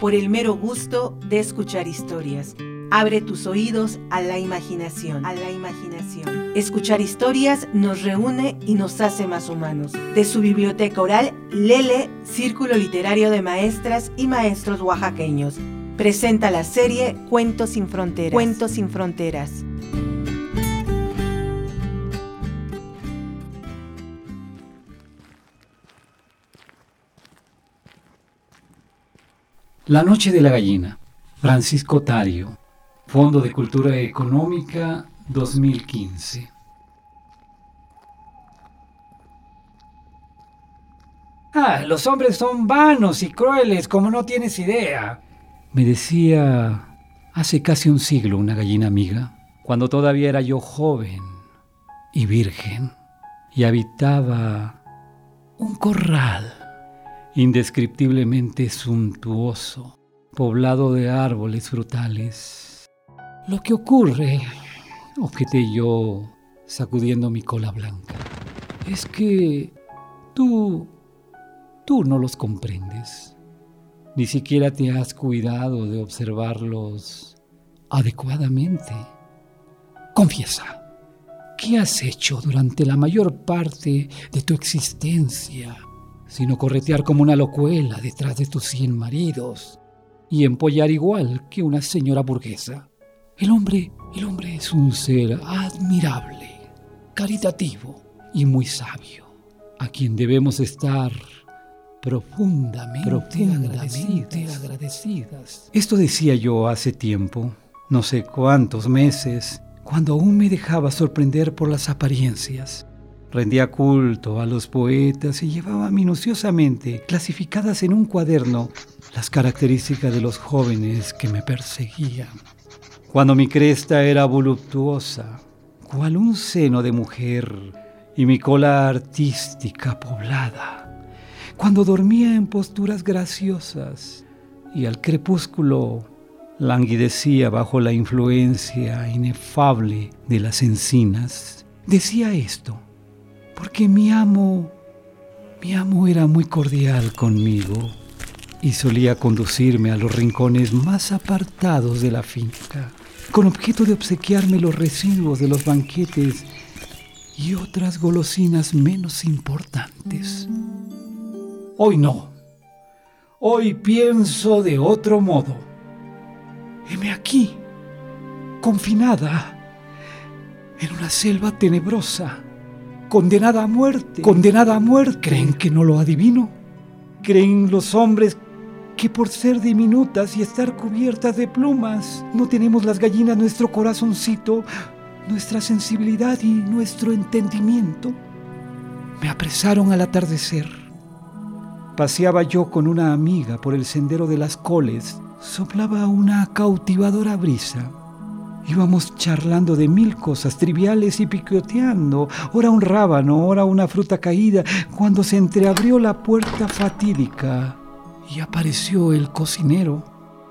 por el mero gusto de escuchar historias. Abre tus oídos a la imaginación. Escuchar historias nos reúne y nos hace más humanos. De su biblioteca oral, Lele, Círculo Literario de Maestras y Maestros Oaxaqueños, presenta la serie Cuentos sin Fronteras. La noche de la gallina, Francisco Tario, Fondo de Cultura Económica 2015. Los hombres son vanos y crueles, como no tienes idea, me decía hace casi un siglo una gallina amiga, cuando todavía era yo joven y virgen, y habitaba un corral indescriptiblemente suntuoso, poblado de árboles frutales. Lo que ocurre, objeté yo, sacudiendo mi cola blanca, es que tú no los comprendes. Ni siquiera te has cuidado de observarlos adecuadamente. Confiesa, ¿qué has hecho durante la mayor parte de tu existencia sino corretear como una locuela detrás de tus 100 maridos y empollar igual que una señora burguesa? El hombre es un ser admirable, caritativo y muy sabio, a quien debemos estar profundamente agradecidas. Esto decía yo hace tiempo, no sé cuántos meses, cuando aún me dejaba sorprender por las apariencias. Rendía culto a los poetas y llevaba minuciosamente clasificadas en un cuaderno las características de los jóvenes que me perseguían. Cuando mi cresta era voluptuosa, cual un seno de mujer, y mi cola artística poblada. Cuando dormía en posturas graciosas y al crepúsculo languidecía bajo la influencia inefable de las encinas. Decía esto porque mi amo era muy cordial conmigo y solía conducirme a los rincones más apartados de la finca, con objeto de obsequiarme los residuos de los banquetes y otras golosinas menos importantes. Hoy no. Hoy pienso de otro modo. Heme aquí, confinada en una selva tenebrosa, condenada a muerte. ¿Creen que no lo adivino? ¿Creen los hombres que por ser diminutas y estar cubiertas de plumas no tenemos las gallinas nuestro corazoncito, nuestra sensibilidad y nuestro entendimiento? Me apresaron al atardecer. Paseaba yo con una amiga por el sendero de las coles. Soplaba una cautivadora brisa. Íbamos charlando de 1000 cosas triviales y picoteando, ora un rábano, ora una fruta caída, cuando se entreabrió la puerta fatídica y apareció el cocinero.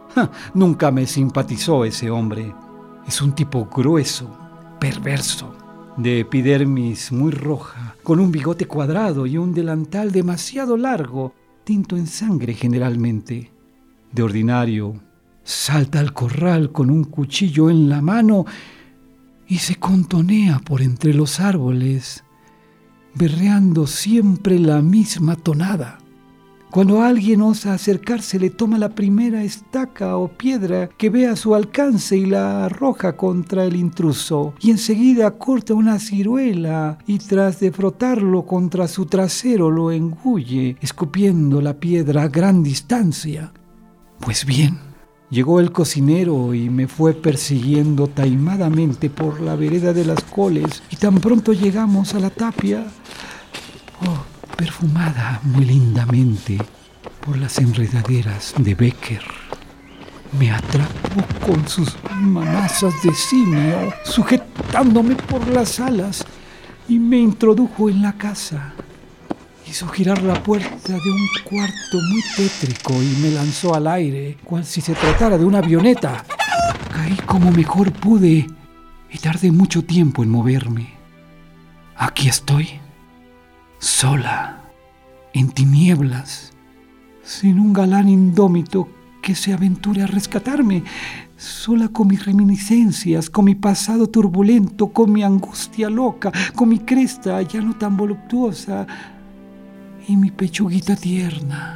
Nunca me simpatizó ese hombre. Es un tipo grueso, perverso, de epidermis muy roja, con un bigote cuadrado y un delantal demasiado largo, tinto en sangre generalmente. De ordinario, salta al corral con un cuchillo en la mano y se contonea por entre los árboles, berreando siempre la misma tonada. Cuando alguien osa acercarse, le toma la primera estaca o piedra que ve a su alcance y la arroja contra el intruso, y enseguida corta una ciruela y tras de frotarlo contra su trasero lo engulle, escupiendo la piedra a gran distancia. Pues bien, llegó el cocinero y me fue persiguiendo taimadamente por la vereda de las coles, y tan pronto llegamos a la tapia, perfumada muy lindamente por las enredaderas de Becker, me atrapó con sus manazas de simio, sujetándome por las alas, y me introdujo en la casa. Hizo girar la puerta de un cuarto muy tétrico y me lanzó al aire, cual si se tratara de una avioneta. Caí como mejor pude y tardé mucho tiempo en moverme. Aquí estoy, sola, en tinieblas, sin un galán indómito que se aventure a rescatarme, sola con mis reminiscencias, con mi pasado turbulento, con mi angustia loca, con mi cresta ya no tan voluptuosa y mi pechuguita tierna.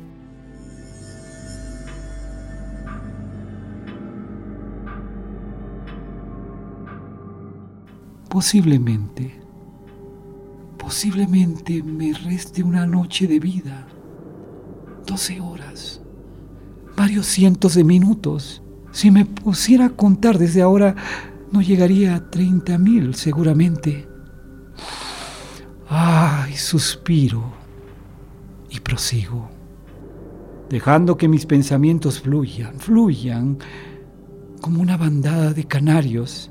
Posiblemente me reste una noche de vida, 12 horas, varios cientos de minutos. Si me pusiera a contar desde ahora, no llegaría a 30,000 seguramente. Ay, suspiro y prosigo, dejando que mis pensamientos fluyan como una bandada de canarios.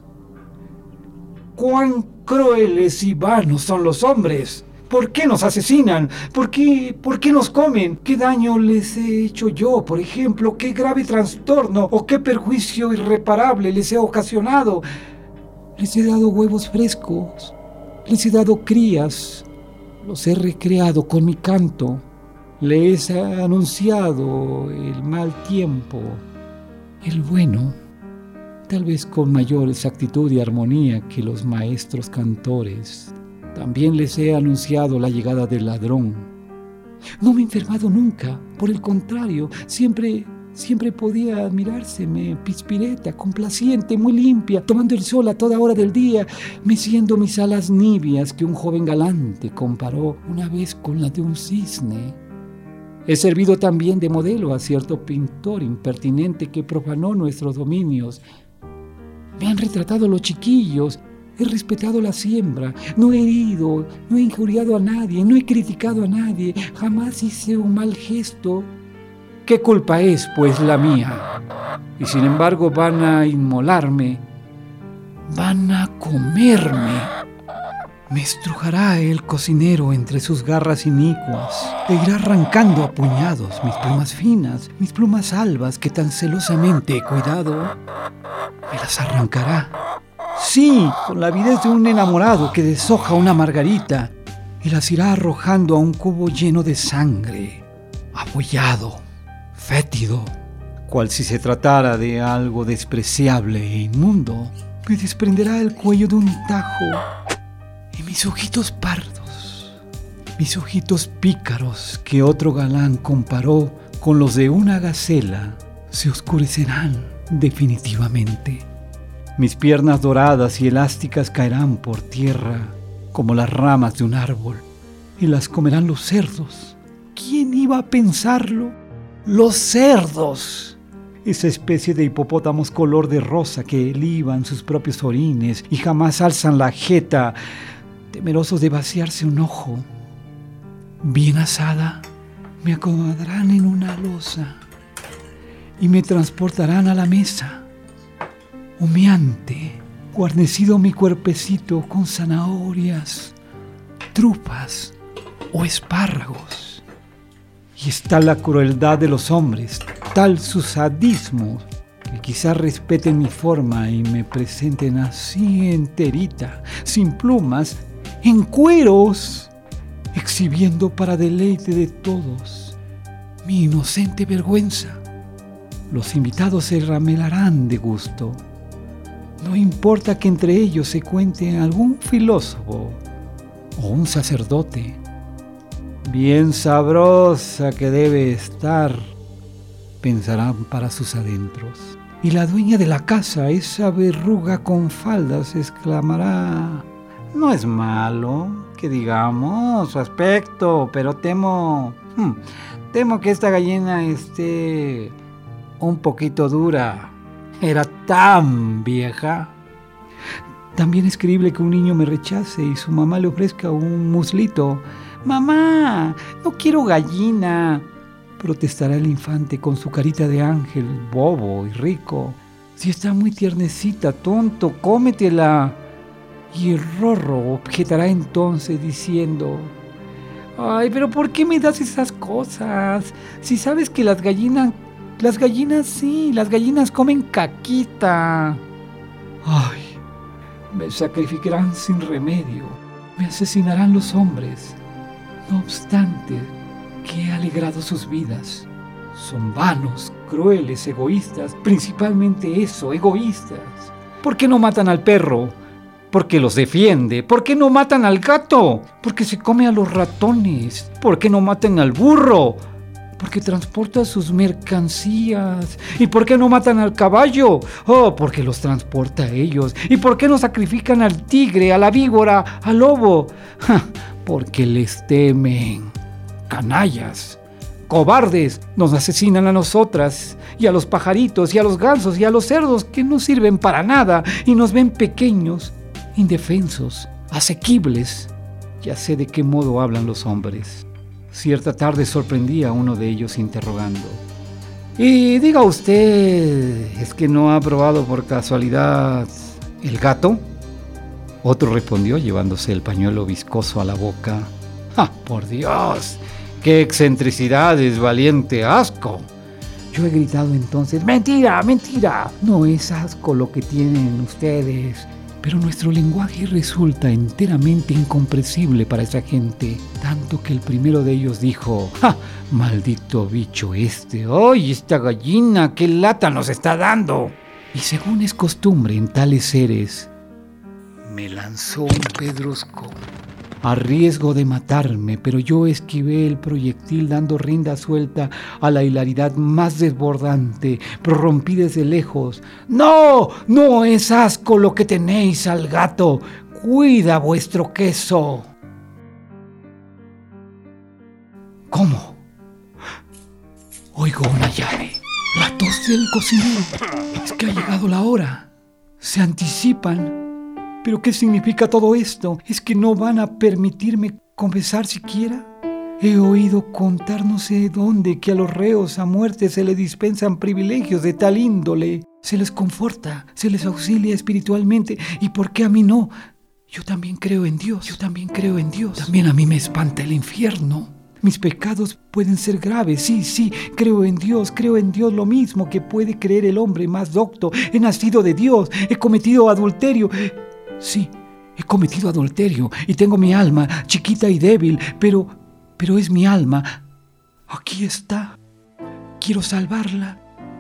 ¡Cuán crueles y vanos son los hombres! ¿Por qué nos asesinan? ¿Por qué nos comen? ¿Qué daño les he hecho yo, por ejemplo? ¿Qué grave trastorno o qué perjuicio irreparable les he ocasionado? Les he dado huevos frescos, les he dado crías, los he recreado con mi canto, les he anunciado el mal tiempo, el bueno, tal vez con mayor exactitud y armonía que los maestros cantores. También les he anunciado la llegada del ladrón. No me he enfermado nunca, por el contrario, siempre podía admirárseme, pispireta, complaciente, muy limpia, tomando el sol a toda hora del día, meciendo mis alas nibias que un joven galante comparó una vez con la de un cisne. He servido también de modelo a cierto pintor impertinente que profanó nuestros dominios. Me han retratado los chiquillos, he respetado la siembra, no he herido, no he injuriado a nadie, no he criticado a nadie, jamás hice un mal gesto. ¿Qué culpa es, pues, la mía? Y sin embargo van a inmolarme, van a comerme. Me estrujará el cocinero entre sus garras inicuas e irá arrancando a puñados mis plumas finas, mis plumas albas que tan celosamente he cuidado. Me las arrancará. Sí, con la avidez de un enamorado que deshoja una margarita y las irá arrojando a un cubo lleno de sangre, abollado, fétido, cual si se tratara de algo despreciable e inmundo. Me desprenderá el cuello de un tajo y mis ojitos pardos, mis ojitos pícaros que otro galán comparó con los de una gacela, se oscurecerán definitivamente. Mis piernas doradas y elásticas caerán por tierra como las ramas de un árbol y las comerán los cerdos. ¿Quién iba a pensarlo? ¡Los cerdos! Esa especie de hipopótamos color de rosa que liban sus propios orines y jamás alzan la jeta, temerosos de vaciarse un ojo. Bien asada, me acomodarán en una losa y me transportarán a la mesa. Humeante, guarnecido mi cuerpecito con zanahorias, trupas o espárragos. Y está la crueldad de los hombres, tal su sadismo, que quizás respeten mi forma y me presenten así enterita, sin plumas, en cueros, exhibiendo para deleite de todos mi inocente vergüenza. Los invitados se ramelarán de gusto. No importa que entre ellos se cuente algún filósofo o un sacerdote. Bien sabrosa que debe estar, pensarán para sus adentros. Y la dueña de la casa, esa verruga con faldas, exclamará: no es malo, que digamos, su aspecto, pero temo que esta gallina esté un poquito dura. Era tan vieja. También es creíble que un niño me rechace y su mamá le ofrezca un muslito. «Mamá, no quiero gallina», protestará el infante con su carita de ángel, bobo y rico. «Si está muy tiernecita, tonto, cómetela». Y el rorro objetará entonces diciendo: «Ay, pero ¿por qué me das esas cosas? Si sabes que las gallinas comen caquita». Ay, me sacrificarán sin remedio, me asesinarán los hombres. No obstante que he alegrado sus vidas, Son vanos, crueles, egoístas, principalmente eso, egoístas. ¿Por qué no matan al perro? Porque los defiende. ¿Por qué no matan al gato? Porque se come a los ratones. ¿Por qué no matan al burro? Porque transporta sus mercancías. ¿Y por qué no matan al caballo? Oh, porque los transporta a ellos. ¿Y por qué no sacrifican al tigre, a la víbora, al lobo? Porque les temen. Canallas, cobardes, nos asesinan a nosotras y a los pajaritos y a los gansos y a los cerdos que no sirven para nada y nos ven pequeños, indefensos, asequibles. Ya sé de qué modo hablan los hombres. Cierta tarde sorprendí a uno de ellos interrogando: y diga usted, ¿es que no ha probado por casualidad el gato? Otro respondió llevándose el pañuelo viscoso a la boca: ¡ah, por Dios! ¡Qué excentricidades, valiente asco! Yo he gritado entonces: ¡mentira, mentira! No es asco lo que tienen ustedes, pero nuestro lenguaje resulta enteramente incomprensible para esa gente, tanto que el primero de ellos dijo: ¡ja! ¡Maldito bicho este! ¡Ay, esta gallina! ¡Qué lata nos está dando! Y según es costumbre en tales seres, me lanzó un pedrusco, a riesgo de matarme, pero yo esquivé el proyectil dando rienda suelta a la hilaridad más desbordante. Prorrumpí desde lejos: ¡no! ¡No es asco lo que tenéis al gato! ¡Cuida vuestro queso! ¿Cómo? Oigo una llave. La tos del cocinero. Es que ha llegado la hora. Se anticipan. ¿Pero qué significa todo esto? ¿Es que no van a permitirme confesar siquiera? He oído contar no sé dónde que a los reos a muerte se les dispensan privilegios de tal índole. Se les conforta, se les auxilia espiritualmente. ¿Y por qué a mí no? Yo también creo en Dios. También a mí me espanta el infierno. Mis pecados pueden ser graves, sí, creo en Dios lo mismo que puede creer el hombre más docto. He nacido de Dios, he cometido adulterio. Sí, he cometido adulterio y tengo mi alma chiquita y débil, pero es mi alma. Aquí está. Quiero salvarla.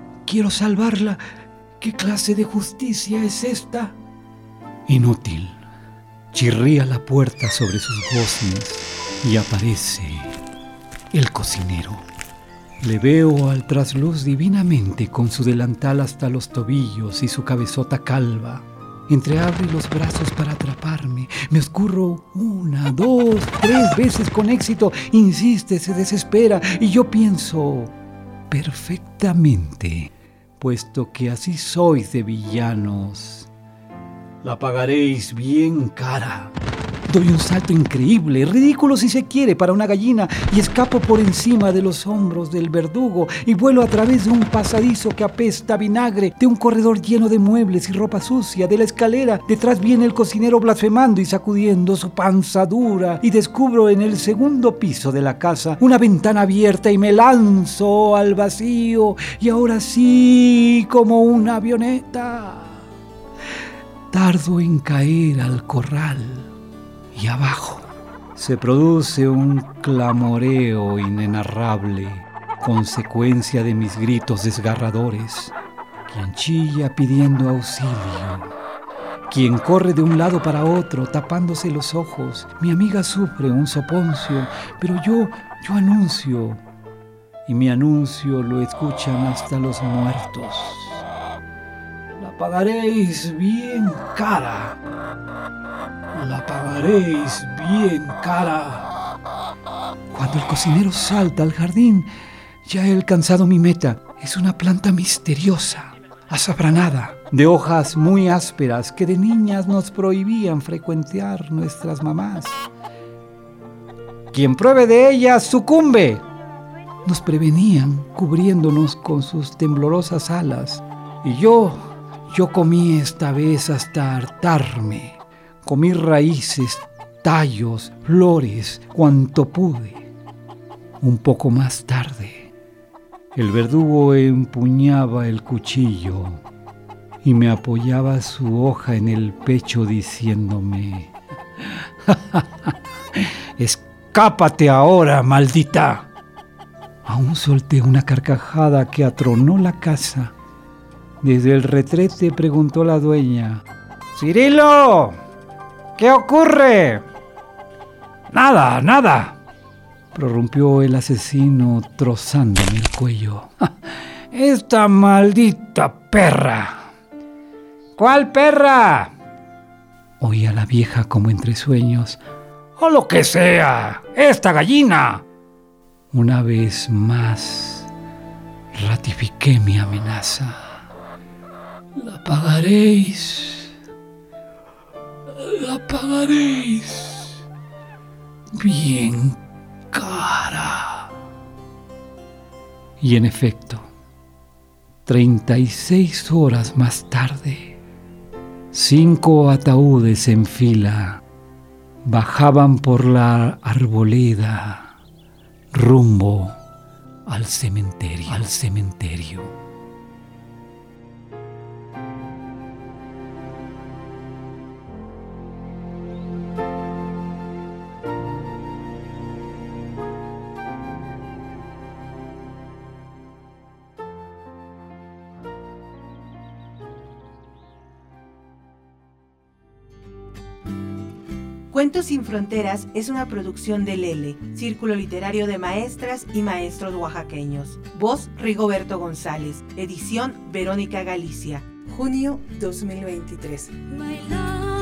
¿Qué clase de justicia es esta? Inútil. Chirría la puerta sobre sus goznes y aparece el cocinero. Le veo al trasluz divinamente con su delantal hasta los tobillos y su cabezota calva. Entreabre los brazos para atraparme. Me escurro 1, 2, 3 veces con éxito. Insiste, se desespera y yo pienso: perfectamente, puesto que así sois de villanos, la pagaréis bien cara. Doy un salto increíble, ridículo si se quiere para una gallina, y escapo por encima de los hombros del verdugo y vuelo a través de un pasadizo que apesta a vinagre, de un corredor lleno de muebles y ropa sucia, de la escalera. Detrás viene el cocinero blasfemando y sacudiendo su panza dura, y descubro en el segundo piso de la casa una ventana abierta y me lanzo al vacío, y ahora sí, como una avioneta, tardo en caer al corral. Y abajo se produce un clamoreo inenarrable, consecuencia de mis gritos desgarradores. Quien chilla pidiendo auxilio, quien corre de un lado para otro tapándose los ojos. Mi amiga sufre un soponcio, pero yo anuncio, y mi anuncio lo escuchan hasta los muertos. La pagaréis bien cara. La pagaréis bien cara. Cuando el cocinero salta al jardín, ya he alcanzado mi meta. Es una planta misteriosa, azafranada, de hojas muy ásperas que de niñas nos prohibían frecuentar nuestras mamás. Quien pruebe de ella sucumbe, nos prevenían cubriéndonos con sus temblorosas alas. Y yo comí esta vez hasta hartarme. Comí raíces, tallos, flores, cuanto pude. Un poco más tarde, el verdugo empuñaba el cuchillo y me apoyaba su hoja en el pecho diciéndome: ¡escápate ahora, maldita! Aún solté una carcajada que atronó la casa. Desde el retrete preguntó la dueña: ¡Cirilo! ¿Qué ocurre? Nada, nada, prorrumpió el asesino trozándome el cuello. ¡Esta maldita perra! ¿Cuál perra? Oía la vieja como entre sueños. ¡O lo que sea! ¡Esta gallina! Una vez más ratifiqué mi amenaza. La pagaréis. La pagaréis. Bien cara. Y en efecto, 36 horas más tarde, 5 ataúdes en fila bajaban por la arboleda rumbo al cementerio. Cuentos sin Fronteras es una producción de Lele, Círculo Literario de Maestras y Maestros Oaxaqueños. Voz: Rigoberto González. Edición: Verónica Galicia. Junio 2023.